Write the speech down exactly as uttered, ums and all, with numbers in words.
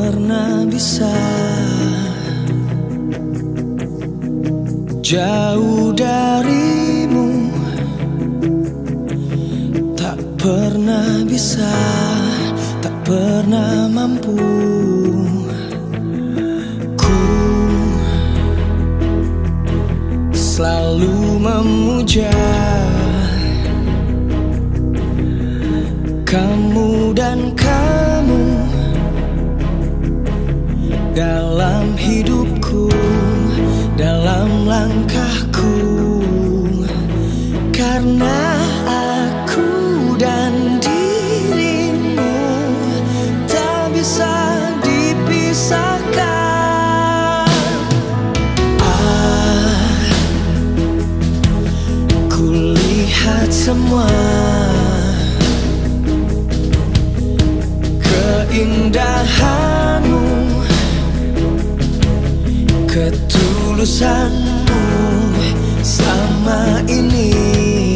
pernah bisa jauh darimu, tak pernah bisa, tak pernah mampu. Ku selalu memuja kamu dan kamu dalam hidupku, dalam langkahku, karena aku dan dirimu tak bisa dipisahkan. Aku lihat semua keindahanmu, ketulusanmu selama ini.